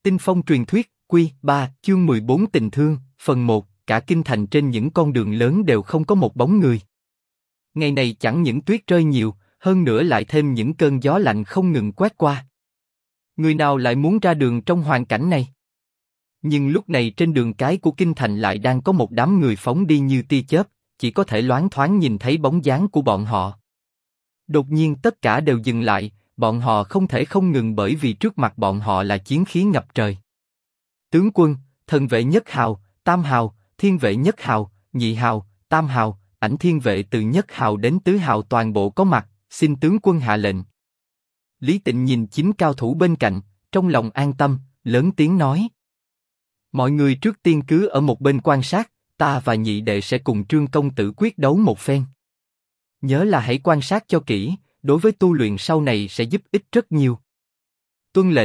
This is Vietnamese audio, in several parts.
Tinh Phong truyền thuyết, Quy 3, chương 14 tình thương, phần 1, cả kinh thành trên những con đường lớn đều không có một bóng người. Ngày này chẳng những tuyết rơi nhiều, hơn nữa lại thêm những cơn gió lạnh không ngừng quét qua. Người nào lại muốn ra đường trong hoàn cảnh này? Nhưng lúc này trên đường cái của kinh thành lại đang có một đám người phóng đi như tia chớp, chỉ có thể loáng thoáng nhìn thấy bóng dáng của bọn họ. Đột nhiên tất cả đều dừng lại, bọn họ không thể không ngừng bởi vì trước mặt bọn họ là chiến khí ngập trời. Tướng quân, thần vệ nhất hào, tam hào, thiên vệ nhất hào, nhị hào, tam hào, ảnh thiên vệ từ nhất hào đến tứ hào toàn bộ có mặt, xin tướng quân hạ lệnh. Lý Tịnh nhìn chính cao thủ bên cạnh, trong lòng an tâm, lớn tiếng nói. Mọi người trước tiên cứ ở một bên quan sát, ta và nhị đệ sẽ cùng Trương công tử quyết đấu một phen. Nhớ là hãy quan sát cho kỹ, đối với tu luyện sau này sẽ giúp ích rất nhiều. Tuân lệnh.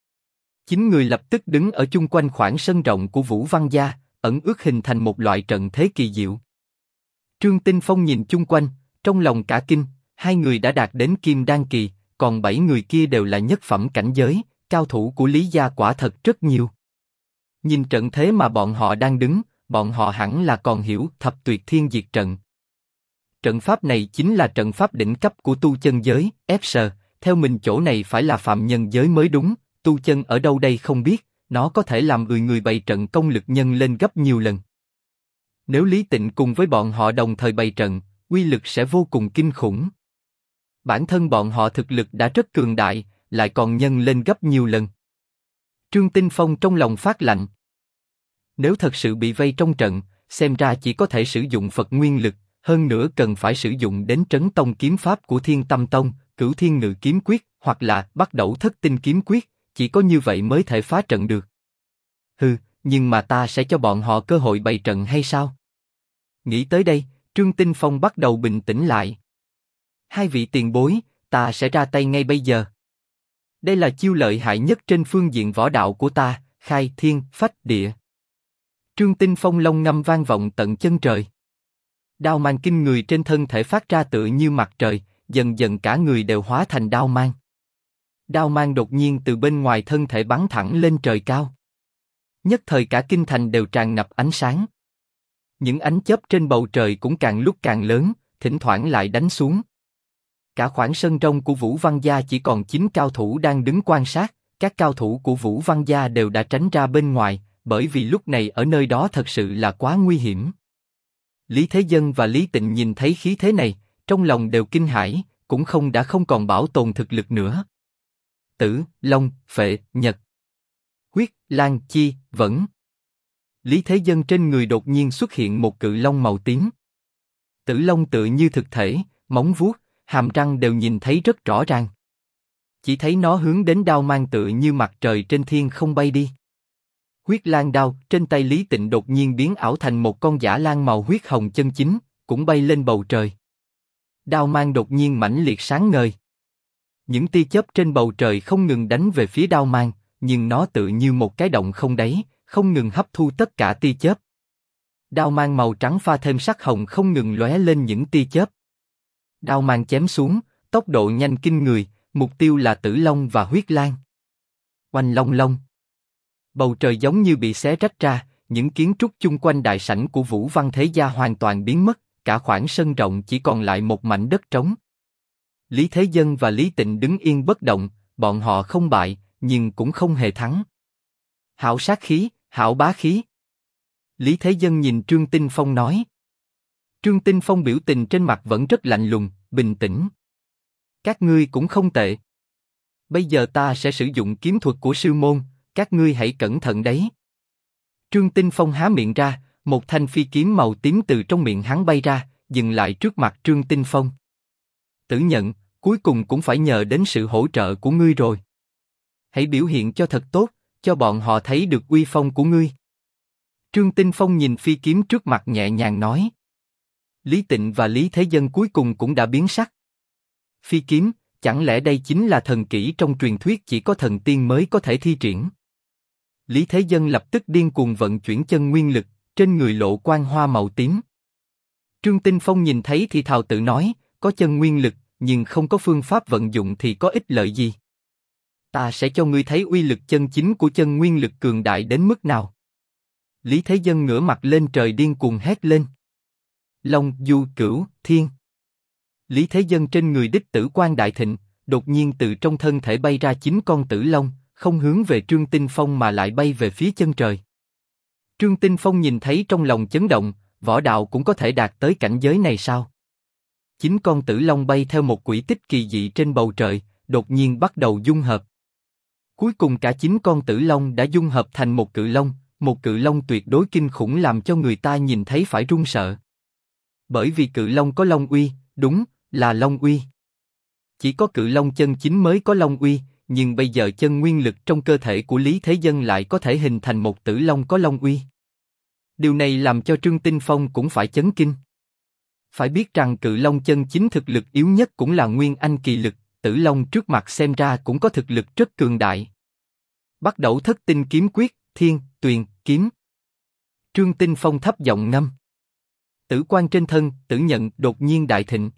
9 người lập tức đứng ở chung quanh khoảng sân rộng của Vũ Văn gia, ẩn ước hình thành một loại trận thế kỳ diệu. Trương Tinh Phong nhìn chung quanh, trong lòng cả kinh, 2 người đã đạt đến Kim Đan kỳ, còn 7 người kia đều là nhất phẩm cảnh giới, cao thủ của Lý gia quả thật rất nhiều. Nhìn trận thế mà bọn họ đang đứng, bọn họ hẳn là còn hiểu Thập Tuyệt Thiên Diệt Trận. Trận pháp này chính là trận pháp đỉnh cấp của tu chân giới, ép sờ, theo mình chỗ này phải là phạm nhân giới mới đúng, tu chân ở đâu đây không biết, nó có thể làm người bày trận công lực nhân lên gấp nhiều lần. Nếu Lý Tịnh cùng với bọn họ đồng thời bày trận, uy lực sẽ vô cùng kinh khủng. Bản thân bọn họ thực lực đã rất cường đại, lại còn nhân lên gấp nhiều lần. Trương Tinh Phong trong lòng phát lạnh. Nếu thật sự bị vây trong trận, xem ra chỉ có thể sử dụng Phật nguyên lực, hơn nữa cần phải sử dụng đến Trấn Tông kiếm pháp của Thiên Tâm Tông, Cửu Thiên Ngự kiếm quyết, hoặc là Bắt Đẩu Thất Tinh kiếm quyết, chỉ có như vậy mới thể phá trận được. Hừ, nhưng mà ta sẽ cho bọn họ cơ hội bày trận hay sao? Nghĩ tới đây, Trương Tinh Phong bắt đầu bình tĩnh lại. 2 vị tiền bối, ta sẽ ra tay ngay bây giờ. Đây là chiêu lợi hại nhất trên phương diện võ đạo của ta, khai thiên phách địa. Trương Tinh Phong long ngâm vang vọng tận chân trời. Đao mang kinh người trên thân thể phát ra tựa như mặt trời, dần dần cả người đều hóa thành đao mang. Đao mang đột nhiên từ bên ngoài thân thể bắn thẳng lên trời cao. Nhất thời cả kinh thành đều tràn ngập ánh sáng. Những ánh chớp trên bầu trời cũng càng lúc càng lớn, thỉnh thoảng lại đánh xuống. Cả khoảng sân rộng của Vũ Văn gia chỉ còn 9 cao thủ đang đứng quan sát, các cao thủ của Vũ Văn gia đều đã tránh ra bên ngoài, bởi vì lúc này ở nơi đó thật sự là quá nguy hiểm. Lý Thế Dân và Lý Tịnh nhìn thấy khí thế này, trong lòng đều kinh hãi, cũng không còn bảo tồn thực lực nữa. Tử, Long, Phệ, Nhật, Huyết, Lan, Chi, Vẫn. Lý Thế Dân trên người đột nhiên xuất hiện một cự long màu tím. Tử Long tựa như thực thể, móng vuốt, hàm răng đều nhìn thấy rất rõ ràng. Chỉ thấy nó hướng đến đao mang tựa như mặt trời trên thiên không bay đi. Huyết Lan đao trên tay Lý Tịnh đột nhiên biến ảo thành một con dã lang màu huyết hồng chân chính, cũng bay lên bầu trời. Đao mang đột nhiên mãnh liệt sáng ngời. Những tia chớp trên bầu trời không ngừng đánh về phía đao mang, nhưng nó tựa như một cái động không đáy, không ngừng hấp thu tất cả tia chớp. Đao mang màu trắng pha thêm sắc hồng không ngừng lóe lên những tia chớp. Đao mang chém xuống, tốc độ nhanh kinh người, mục tiêu là Tử Long và Huyết Lan. Oanh long long. Bầu trời giống như bị xé rách ra, những kiến trúc chung quanh đại sảnh của Vũ Văn thế gia hoàn toàn biến mất, cả khoảng sân rộng chỉ còn lại một mảnh đất trống. Lý Thế Dân và Lý Tịnh đứng yên bất động, bọn họ không bại, nhưng cũng không hề thắng. Hảo sát khí, hảo bá khí. Lý Thế Dân nhìn Trương Tinh Phong nói. Trương Tinh Phong biểu tình trên mặt vẫn rất lạnh lùng, bình tĩnh. Các ngươi cũng không tệ. Bây giờ ta sẽ sử dụng kiếm thuật của sư môn, các ngươi hãy cẩn thận đấy. Trương Tinh Phong há miệng ra, một thanh phi kiếm màu tím từ trong miệng hắn bay ra, dừng lại trước mặt Trương Tinh Phong. Tử Nhận, cuối cùng cũng phải nhờ đến sự hỗ trợ của ngươi rồi. Hãy biểu hiện cho thật tốt, cho bọn họ thấy được uy phong của ngươi. Trương Tinh Phong nhìn phi kiếm trước mặt nhẹ nhàng nói. Lý Tịnh và Lý Thế Dân cuối cùng cũng đã biến sắc. Phi kiếm, chẳng lẽ đây chính là thần kỹ trong truyền thuyết chỉ có thần tiên mới có thể thi triển? Lý Thế Dân lập tức điên cuồng vận chuyển chân nguyên lực, trên người lộ quang hoa màu tím. Trương Tinh Phong nhìn thấy thì thào tự nói, có chân nguyên lực, nhưng không có phương pháp vận dụng thì có ích lợi gì? ta sẽ cho ngươi thấy uy lực chân chính của chân nguyên lực cường đại đến mức nào. Lý Thế Dân ngửa mặt lên trời điên cuồng hét lên. Long, Du, Cửu, Thiên. Lý Thế Dân trên người đích tử quang đại thịnh, đột nhiên từ trong thân thể bay ra 9 con tử long, không hướng về Trương Tinh Phong mà lại bay về phía chân trời. Trương Tinh Phong nhìn thấy trong lòng chấn động, võ đạo cũng có thể đạt tới cảnh giới này sao? 9 con tử long bay theo một quỹ tích kỳ dị trên bầu trời, đột nhiên bắt đầu dung hợp. Cuối cùng cả 9 con tử long đã dung hợp thành một cự long tuyệt đối kinh khủng làm cho người ta nhìn thấy phải run sợ. Bởi vì cự long có long uy, đúng, là long uy. Chỉ có cự long chân chính mới có long uy, nhưng bây giờ chân nguyên lực trong cơ thể của Lý Thế Dân lại có thể hình thành một tử long có long uy. Điều này làm cho Trương Tinh Phong cũng phải chấn kinh. Phải biết rằng cự long chân chính thực lực yếu nhất cũng là nguyên anh kỳ lực, tử long trước mặt xem ra cũng có thực lực rất cường đại. Bắt đầu thất tinh kiếm quyết, thiên, tuyền, kiếm. Trương Tinh Phong thấp giọng ngâm. Tử quang trên thân, tử nhận đột nhiên đại thịnh.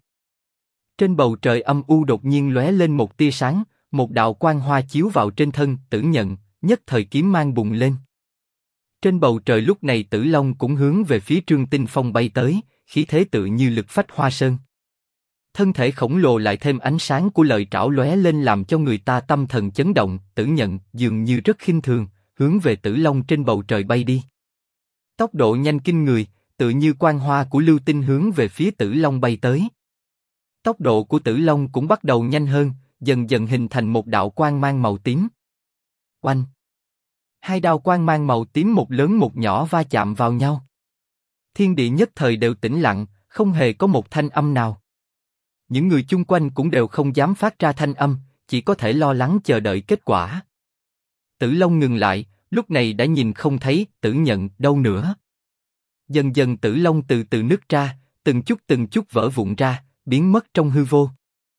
Trên bầu trời âm u đột nhiên lóe lên một tia sáng, một đạo quang hoa chiếu vào trên thân tử nhận, nhất thời kiếm mang bùng lên. Trên bầu trời lúc này tử long cũng hướng về phía Trương Tinh Phong bay tới, khí thế tự như lực phách hoa sơn. Thân thể khổng lồ lại thêm ánh sáng của lợi trảo lóe lên làm cho người ta tâm thần chấn động, tử nhận dường như rất khinh thường, hướng về tử long trên bầu trời bay đi. Tốc độ nhanh kinh người, tự như quang hoa của lưu tinh hướng về phía tử long bay tới. Tốc độ của tử long cũng bắt đầu nhanh hơn, dần dần hình thành một đạo quang mang màu tím. Oanh! Hai đạo quang mang màu tím một lớn một nhỏ va chạm vào nhau. Thiên địa nhất thời đều tĩnh lặng, không hề có một thanh âm nào. Những người chung quanh cũng đều không dám phát ra thanh âm, chỉ có thể lo lắng chờ đợi kết quả. Tử long ngừng lại, lúc này đã nhìn không thấy tử nhận đâu nữa. Dần dần tử long từ từ nứt ra, từng chút vỡ vụn ra, biến mất trong hư vô.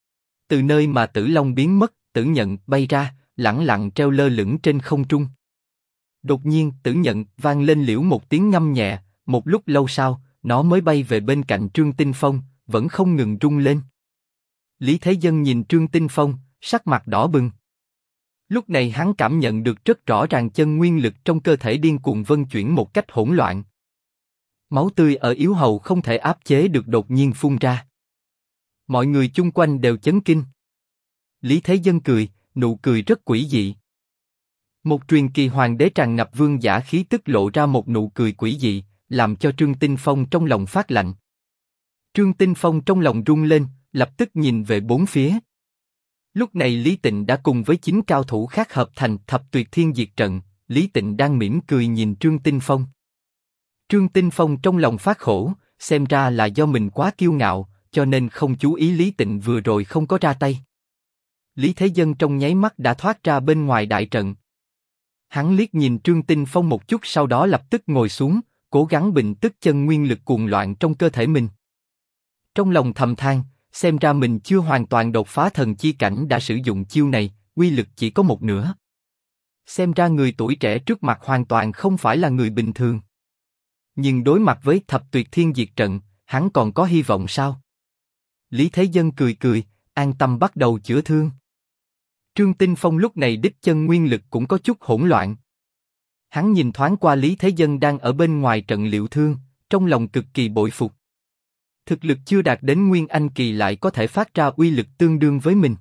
Từ nơi mà tử long biến mất, tử nhận bay ra, lẳng lặng treo lơ lửng trên không trung. Đột nhiên tử nhận vang lên liễu một tiếng ngâm nhẹ, một lúc lâu sau, nó mới bay về bên cạnh Trương Tinh Phong, vẫn không ngừng rung lên. Lý Thế Dân nhìn Trương Tinh Phong, sắc mặt đỏ bừng. Lúc này hắn cảm nhận được rất rõ ràng chân nguyên lực trong cơ thể điên cuồng vân chuyển một cách hỗn loạn. Máu tươi ở yếu hầu không thể áp chế được đột nhiên phun ra. Mọi người chung quanh đều chấn kinh. Lý Thế Dân cười, nụ cười rất quỷ dị. Một truyền kỳ hoàng đế tràn ngập vương giả khí tức lộ ra một nụ cười quỷ dị, làm cho Trương Tinh Phong trong lòng phát lạnh. Trương Tinh Phong trong lòng rung lên, lập tức nhìn về bốn phía. Lúc này Lý Tịnh đã cùng với 9 cao thủ khác hợp thành thập tuyệt thiên diệt trận, Lý Tịnh đang mỉm cười nhìn Trương Tinh Phong. Trương Tinh Phong trong lòng phát khổ, xem ra là do mình quá kiêu ngạo, cho nên không chú ý Lý Tịnh vừa rồi không có ra tay. Lý Thế Dân trong nháy mắt đã thoát ra bên ngoài đại trận. Hắn liếc nhìn Trương Tinh Phong một chút sau đó lập tức ngồi xuống, cố gắng bình tức chân nguyên lực cuồng loạn trong cơ thể mình. Trong lòng thầm than, xem ra mình chưa hoàn toàn đột phá thần chi cảnh đã sử dụng chiêu này, uy lực chỉ có một nửa. Xem ra người tuổi trẻ trước mặt hoàn toàn không phải là người bình thường. Nhưng đối mặt với thập tuyệt thiên diệt trận, hắn còn có hy vọng sao? Lý Thế Dân cười cười, an tâm bắt đầu chữa thương. Trương Tinh Phong lúc này đích chân nguyên lực cũng có chút hỗn loạn. Hắn nhìn thoáng qua Lý Thế Dân đang ở bên ngoài trận liệu thương, trong lòng cực kỳ bội phục. Thực lực chưa đạt đến nguyên anh kỳ lại có thể phát ra uy lực tương đương với mình.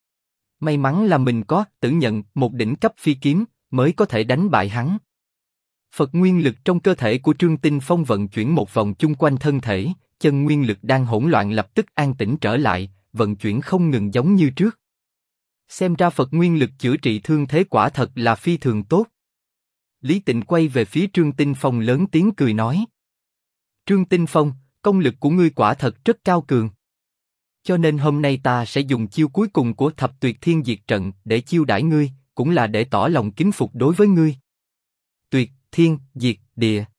May mắn là mình có tử nhận một đỉnh cấp phi kiếm mới có thể đánh bại hắn. Phật nguyên lực trong cơ thể của Trương Tinh Phong vận chuyển một vòng chung quanh thân thể, chân nguyên lực đang hỗn loạn lập tức an tĩnh trở lại, vận chuyển không ngừng giống như trước. Xem ra Phật nguyên lực chữa trị thương thế quả thật là phi thường tốt. Lý Tịnh quay về phía Trương Tinh Phong lớn tiếng cười nói. Trương Tinh Phong, công lực của ngươi quả thật rất cao cường. Cho nên hôm nay ta sẽ dùng chiêu cuối cùng của thập tuyệt thiên diệt trận để chiêu đãi ngươi, cũng là để tỏ lòng kính phục đối với ngươi. Tuyệt, thiên, diệt, địa.